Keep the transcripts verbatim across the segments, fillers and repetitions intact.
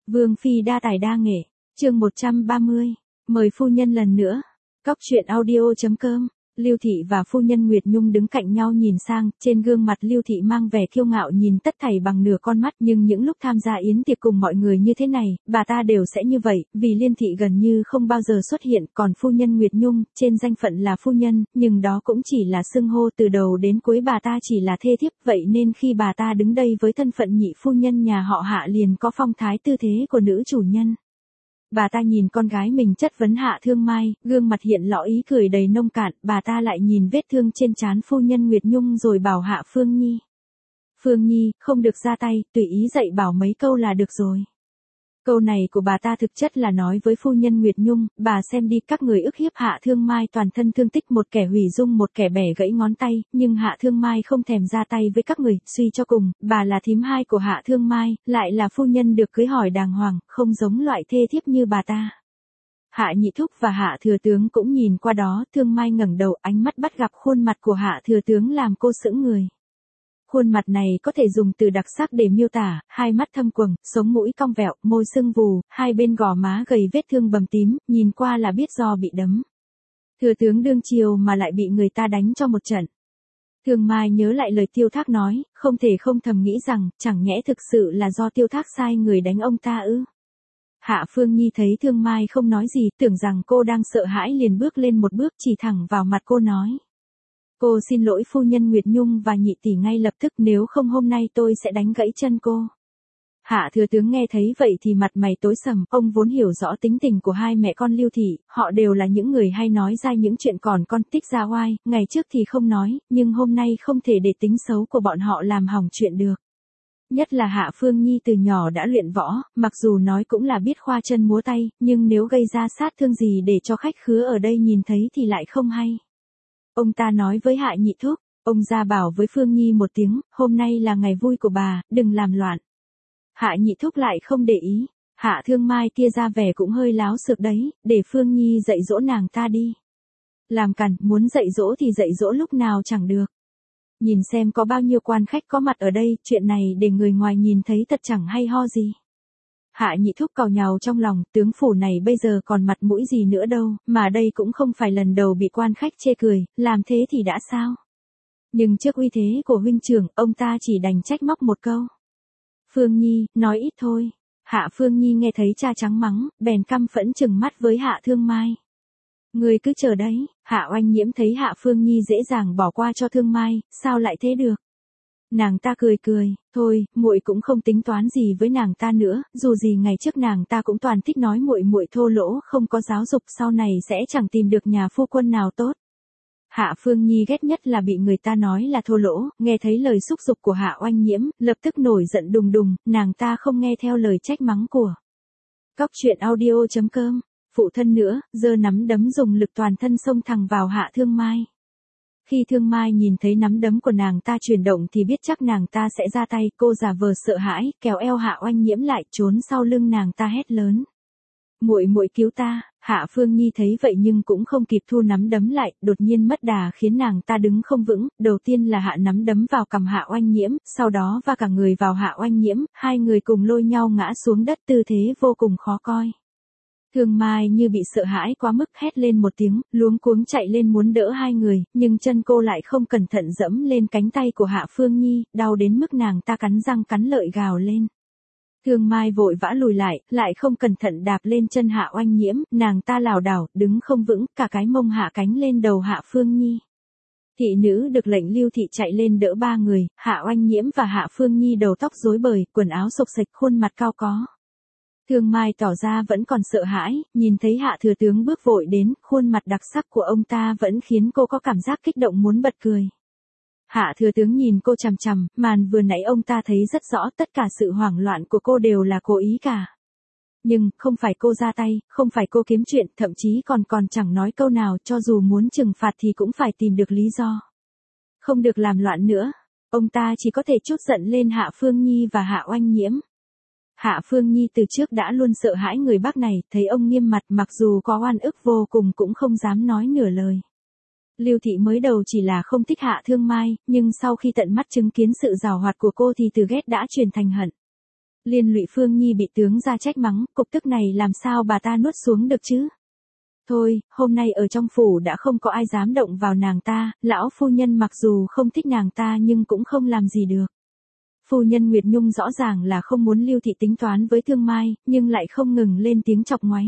Vương phi đa tài đa nghệ, chương một trăm ba mươi, mời phu nhân lần nữa. Cóc truyện audio chấm com. Lưu Thị và phu nhân Nguyệt Nhung đứng cạnh nhau nhìn sang, trên gương mặt Lưu Thị mang vẻ kiêu ngạo nhìn tất thảy bằng nửa con mắt, nhưng những lúc tham gia yến tiệc cùng mọi người như thế này, bà ta đều sẽ như vậy, vì Liên Thị gần như không bao giờ xuất hiện, còn phu nhân Nguyệt Nhung, trên danh phận là phu nhân, nhưng đó cũng chỉ là xưng hô, từ đầu đến cuối bà ta chỉ là thê thiếp, vậy nên khi bà ta đứng đây với thân phận nhị phu nhân nhà họ Hạ liền có phong thái tư thế của nữ chủ nhân. Bà ta nhìn con gái mình chất vấn Hạ Thương Mai, gương mặt hiện rõ ý cười đầy nông cạn, bà ta lại nhìn vết thương trên trán phu nhân Nguyệt Nhung rồi bảo Hạ Phương Nhi. Phương Nhi, không được ra tay, tùy ý dạy bảo mấy câu là được rồi. Câu này của bà ta thực chất là nói với phu nhân Nguyệt Nhung, bà xem đi, các người ức hiếp Hạ Thương Mai toàn thân thương tích, một kẻ hủy dung một kẻ bẻ gãy ngón tay, nhưng Hạ Thương Mai không thèm ra tay với các người, suy cho cùng, bà là thím hai của Hạ Thương Mai, lại là phu nhân được cưới hỏi đàng hoàng, không giống loại thê thiếp như bà ta. Hạ Nhị Thúc và Hạ Thừa Tướng cũng nhìn qua đó, Thương Mai ngẩng đầu, ánh mắt bắt gặp khuôn mặt của Hạ Thừa Tướng làm cô sững người. Khuôn mặt này có thể dùng từ đặc sắc để miêu tả, hai mắt thâm quầng, sống mũi cong vẹo, môi sưng vù, hai bên gò má gầy vết thương bầm tím, nhìn qua là biết do bị đấm. Thừa tướng đương triều mà lại bị người ta đánh cho một trận. Thương Mai nhớ lại lời Tiêu Thác nói, không thể không thầm nghĩ rằng, chẳng nhẽ thực sự là do Tiêu Thác sai người đánh ông ta ư. Hạ Phương Nhi thấy Thương Mai không nói gì, tưởng rằng cô đang sợ hãi liền bước lên một bước chỉ thẳng vào mặt cô nói. Cô xin lỗi phu nhân Nguyệt Nhung và nhị tỷ ngay lập tức, nếu không hôm nay tôi sẽ đánh gãy chân cô. Hạ Thừa Tướng nghe thấy vậy thì mặt mày tối sầm, ông vốn hiểu rõ tính tình của hai mẹ con Lưu Thị, họ đều là những người hay nói ra những chuyện còn con tích ra oai, ngày trước thì không nói, nhưng hôm nay không thể để tính xấu của bọn họ làm hỏng chuyện được. Nhất là Hạ Phương Nhi từ nhỏ đã luyện võ, mặc dù nói cũng là biết khoa chân múa tay, nhưng nếu gây ra sát thương gì để cho khách khứa ở đây nhìn thấy thì lại không hay. Ông ta nói với Hạ Nhị Thúc, ông ra bảo với Phương Nhi một tiếng, hôm nay là ngày vui của bà, đừng làm loạn. Hạ Nhị Thúc lại không để ý, Hạ Thương Mai kia ra vẻ cũng hơi láo xược đấy, để Phương Nhi dạy dỗ nàng ta đi. Làm cằn, muốn dạy dỗ thì dạy dỗ lúc nào chẳng được. Nhìn xem có bao nhiêu quan khách có mặt ở đây, chuyện này để người ngoài nhìn thấy thật chẳng hay ho gì. Hạ Nhị Thúc càu nhàu trong lòng, tướng phủ này bây giờ còn mặt mũi gì nữa đâu, mà đây cũng không phải lần đầu bị quan khách chê cười, làm thế thì đã sao? Nhưng trước uy thế của huynh trưởng, ông ta chỉ đành trách móc một câu. Phương Nhi, nói ít thôi. Hạ Phương Nhi nghe thấy cha trắng mắng, bèn căm phẫn trừng mắt với Hạ Thương Mai. Người cứ chờ đấy. Hạ Oanh Nhiễm thấy Hạ Phương Nhi dễ dàng bỏ qua cho Thương Mai, sao lại thế được? Nàng ta cười cười, thôi, muội cũng không tính toán gì với nàng ta nữa, dù gì ngày trước nàng ta cũng toàn thích nói muội muội thô lỗ, không có giáo dục, sau này sẽ chẳng tìm được nhà phu quân nào tốt. Hạ Phương Nhi ghét nhất là bị người ta nói là thô lỗ, nghe thấy lời xúc dục của Hạ Oanh Nhiễm, lập tức nổi giận đùng đùng, nàng ta không nghe theo lời trách mắng của. Cóc truyện audio chấm com, phụ thân nữa, giơ nắm đấm dùng lực toàn thân xông thẳng vào Hạ Thương Mai. Khi Thương Mai nhìn thấy nắm đấm của nàng ta chuyển động thì biết chắc nàng ta sẽ ra tay, cô giả vờ sợ hãi, kéo eo Hạ Oanh Nhiễm lại, trốn sau lưng nàng ta hét lớn. Muội muội cứu ta. Hạ Phương Nhi thấy vậy nhưng cũng không kịp thu nắm đấm lại, đột nhiên mất đà khiến nàng ta đứng không vững, đầu tiên là hạ nắm đấm vào cằm Hạ Oanh Nhiễm, sau đó va cả người vào Hạ Oanh Nhiễm, hai người cùng lôi nhau ngã xuống đất, tư thế vô cùng khó coi. Thương Mai như bị sợ hãi quá mức hét lên một tiếng, luống cuống chạy lên muốn đỡ hai người, nhưng chân cô lại không cẩn thận dẫm lên cánh tay của Hạ Phương Nhi, đau đến mức nàng ta cắn răng cắn lợi gào lên. Thương Mai vội vã lùi lại, lại không cẩn thận đạp lên chân Hạ Oanh Nhiễm, nàng ta lảo đảo, đứng không vững, cả cái mông hạ cánh lên đầu Hạ Phương Nhi. Thị nữ được lệnh Lưu Thị chạy lên đỡ ba người, Hạ Oanh Nhiễm và Hạ Phương Nhi đầu tóc rối bời, quần áo xộc xệch, khuôn mặt cao có. Thương Mai tỏ ra vẫn còn sợ hãi, nhìn thấy Hạ Thừa Tướng bước vội đến, khuôn mặt đặc sắc của ông ta vẫn khiến cô có cảm giác kích động muốn bật cười. Hạ Thừa Tướng nhìn cô chằm chằm, màn vừa nãy ông ta thấy rất rõ, tất cả sự hoảng loạn của cô đều là cố ý cả. Nhưng, không phải cô ra tay, không phải cô kiếm chuyện, thậm chí còn còn chẳng nói câu nào, cho dù muốn trừng phạt thì cũng phải tìm được lý do. Không được làm loạn nữa. Ông ta chỉ có thể trút giận lên Hạ Phương Nhi và Hạ Oanh Nhiễm. Hạ Phương Nhi từ trước đã luôn sợ hãi người bác này, thấy ông nghiêm mặt mặc dù có oan ức vô cùng cũng không dám nói nửa lời. Lưu Thị mới đầu chỉ là không thích Hạ Thương Mai, nhưng sau khi tận mắt chứng kiến sự giàu hoạt của cô thì từ ghét đã chuyển thành hận. Liên lụy Phương Nhi bị tướng gia trách mắng, cục tức này làm sao bà ta nuốt xuống được chứ? Thôi, hôm nay ở trong phủ đã không có ai dám động vào nàng ta, lão phu nhân mặc dù không thích nàng ta nhưng cũng không làm gì được. Phu nhân Nguyệt Nhung rõ ràng là không muốn Lưu Thị tính toán với Thương Mai, nhưng lại không ngừng lên tiếng chọc ngoáy.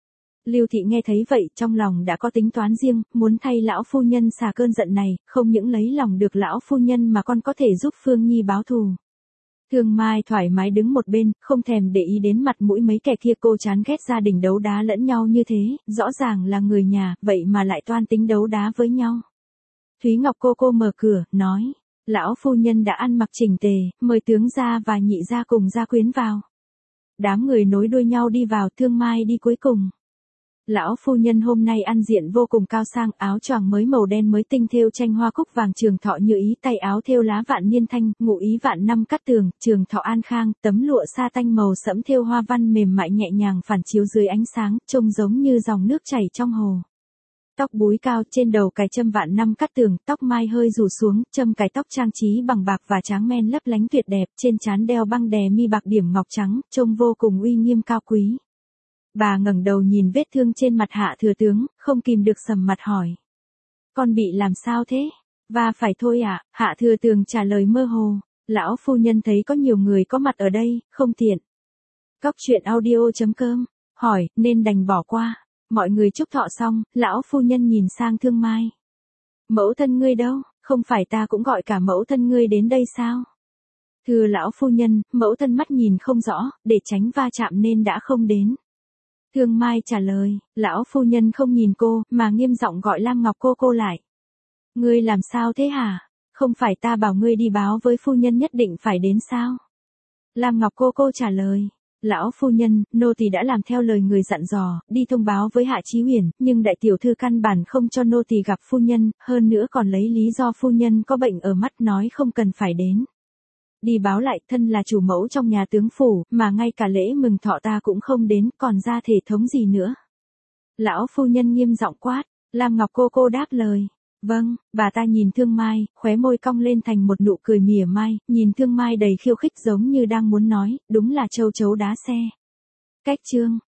Lưu Thị nghe thấy vậy trong lòng đã có tính toán riêng, muốn thay lão phu nhân xả cơn giận này, không những lấy lòng được lão phu nhân mà còn có thể giúp Phương Nhi báo thù. Thương Mai thoải mái đứng một bên, không thèm để ý đến mặt mũi mấy kẻ kia, cô chán ghét gia đình đấu đá lẫn nhau như thế, rõ ràng là người nhà, vậy mà lại toan tính đấu đá với nhau. Thúy Ngọc cô cô mở cửa, nói, lão phu nhân đã ăn mặc chỉnh tề, mời tướng gia và nhị gia cùng gia quyến vào. Đám người nối đuôi nhau đi vào, Thương Mai đi cuối cùng. Lão phu nhân hôm nay ăn diện vô cùng cao sang, áo choàng mới màu đen mới tinh thêu tranh hoa cúc vàng trường thọ như ý, tay áo thêu lá vạn niên thanh, ngụ ý vạn năm cát tường, trường thọ an khang, tấm lụa sa tanh màu sẫm thêu hoa văn mềm mại nhẹ nhàng phản chiếu dưới ánh sáng, trông giống như dòng nước chảy trong hồ. Tóc búi cao, trên đầu cài châm vạn năm cát tường, tóc mai hơi rủ xuống, châm cài tóc trang trí bằng bạc và tráng men lấp lánh tuyệt đẹp, trên trán đeo băng đè mi bạc điểm ngọc trắng, trông vô cùng uy nghiêm cao quý. Bà ngẩng đầu nhìn vết thương trên mặt Hạ thừa tướng, không kìm được sầm mặt hỏi. Con bị làm sao thế? Và phải thôi ạ, à? Hạ thừa tướng trả lời mơ hồ. Lão phu nhân thấy có nhiều người có mặt ở đây, không tiện. Cóc truyện audio chấm com, hỏi, nên đành bỏ qua. Mọi người chúc thọ xong, lão phu nhân nhìn sang Thương Mai. Mẫu thân ngươi đâu, không phải ta cũng gọi cả mẫu thân ngươi đến đây sao? Thưa lão phu nhân, mẫu thân mắt nhìn không rõ, để tránh va chạm nên đã không đến. Thương Mai trả lời, lão phu nhân không nhìn cô, mà nghiêm giọng gọi Lam Ngọc cô cô lại. Ngươi làm sao thế hả? Không phải ta bảo ngươi đi báo với phu nhân nhất định phải đến sao? Lam Ngọc cô cô trả lời, lão phu nhân, nô tỳ đã làm theo lời người dặn dò, đi thông báo với Hạ Chí Huyền, nhưng đại tiểu thư căn bản không cho nô tỳ gặp phu nhân, hơn nữa còn lấy lý do phu nhân có bệnh ở mắt nói không cần phải đến. Đi báo lại, thân là chủ mẫu trong nhà tướng phủ, mà ngay cả lễ mừng thọ ta cũng không đến, còn ra thể thống gì nữa. Lão phu nhân nghiêm giọng quát, Lam Ngọc cô cô đáp lời. Vâng, bà ta nhìn Thương Mai, khóe môi cong lên thành một nụ cười mỉa mai, nhìn Thương Mai đầy khiêu khích giống như đang muốn nói, đúng là châu chấu đá xe. Cách chương